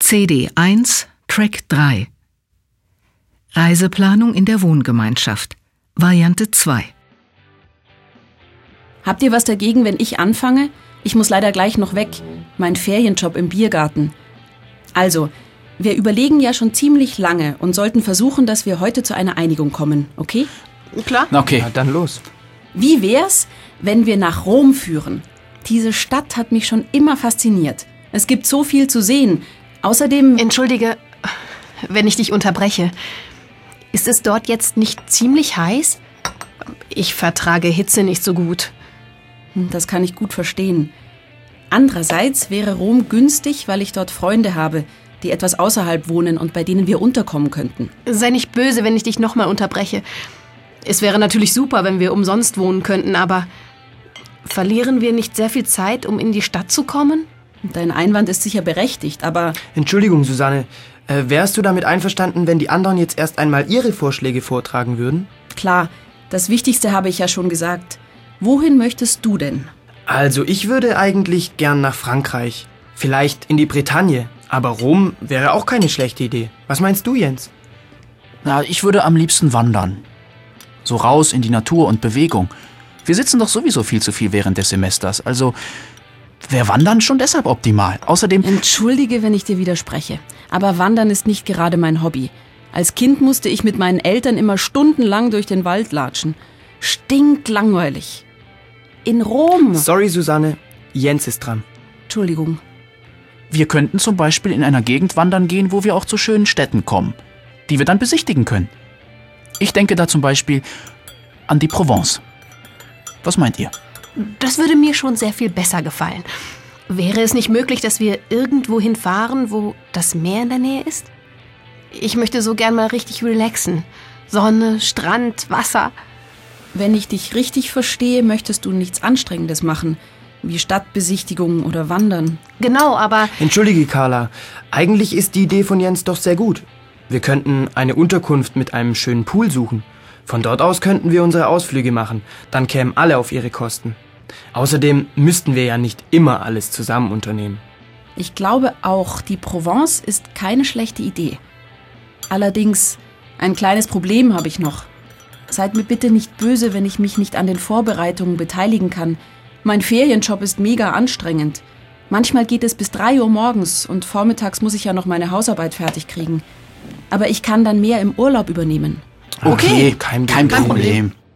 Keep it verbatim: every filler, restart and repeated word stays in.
C D eins, Track drei. Reiseplanung in der Wohngemeinschaft. Variante zwei. Habt ihr was dagegen, wenn ich anfange? Ich muss leider gleich noch weg. Mein Ferienjob im Biergarten. Also, wir überlegen ja schon ziemlich lange und sollten versuchen, dass wir heute zu einer Einigung kommen, okay? Klar. Okay. Na, dann los. Wie wär's, wenn wir nach Rom führen? Diese Stadt hat mich schon immer fasziniert. Es gibt so viel zu sehen. Außerdem... Entschuldige, wenn ich dich unterbreche. Ist es dort jetzt nicht ziemlich heiß? Ich vertrage Hitze nicht so gut. Das kann ich gut verstehen. Andererseits wäre Rom günstig, weil ich dort Freunde habe, die etwas außerhalb wohnen und bei denen wir unterkommen könnten. Sei nicht böse, wenn ich dich nochmal unterbreche. Es wäre natürlich super, wenn wir umsonst wohnen könnten, aber verlieren wir nicht sehr viel Zeit, um in die Stadt zu kommen? Dein Einwand ist sicher berechtigt, aber... Entschuldigung, Susanne. Äh, wärst du damit einverstanden, wenn die anderen jetzt erst einmal ihre Vorschläge vortragen würden? Klar, das Wichtigste habe ich ja schon gesagt. Wohin möchtest du denn? Also, ich würde eigentlich gern nach Frankreich. Vielleicht in die Bretagne. Aber Rom wäre auch keine schlechte Idee. Was meinst du, Jens? Na, ich würde am liebsten wandern. So raus in die Natur und Bewegung. Wir sitzen doch sowieso viel zu viel während des Semesters. Also wäre Wandern schon deshalb optimal. Außerdem... Entschuldige, wenn ich dir widerspreche. Aber Wandern ist nicht gerade mein Hobby. Als Kind musste ich mit meinen Eltern immer stundenlang durch den Wald latschen. Stinklangweilig. In Rom. Sorry, Susanne. Jens ist dran. Entschuldigung. Wir könnten zum Beispiel in einer Gegend wandern gehen, wo wir auch zu schönen Städten kommen, die wir dann besichtigen können. Ich denke da zum Beispiel an die Provence. Was meint ihr? Das würde mir schon sehr viel besser gefallen. Wäre es nicht möglich, dass wir irgendwo hinfahren, wo das Meer in der Nähe ist? Ich möchte so gern mal richtig relaxen. Sonne, Strand, Wasser. Wenn ich dich richtig verstehe, möchtest du nichts Anstrengendes machen, wie Stadtbesichtigungen oder Wandern. Genau, aber... Entschuldige, Carla. Eigentlich ist die Idee von Jens doch sehr gut. Wir könnten eine Unterkunft mit einem schönen Pool suchen. Von dort aus könnten wir unsere Ausflüge machen. Dann kämen alle auf ihre Kosten. Außerdem müssten wir ja nicht immer alles zusammen unternehmen. Ich glaube auch, die Provence ist keine schlechte Idee. Allerdings, ein kleines Problem habe ich noch. Seid mir bitte nicht böse, wenn ich mich nicht an den Vorbereitungen beteiligen kann. Mein Ferienjob ist mega anstrengend. Manchmal geht es bis drei Uhr morgens und vormittags muss ich ja noch meine Hausarbeit fertig kriegen. Aber ich kann dann mehr im Urlaub übernehmen. Okay, kein, kein Problem. Problem.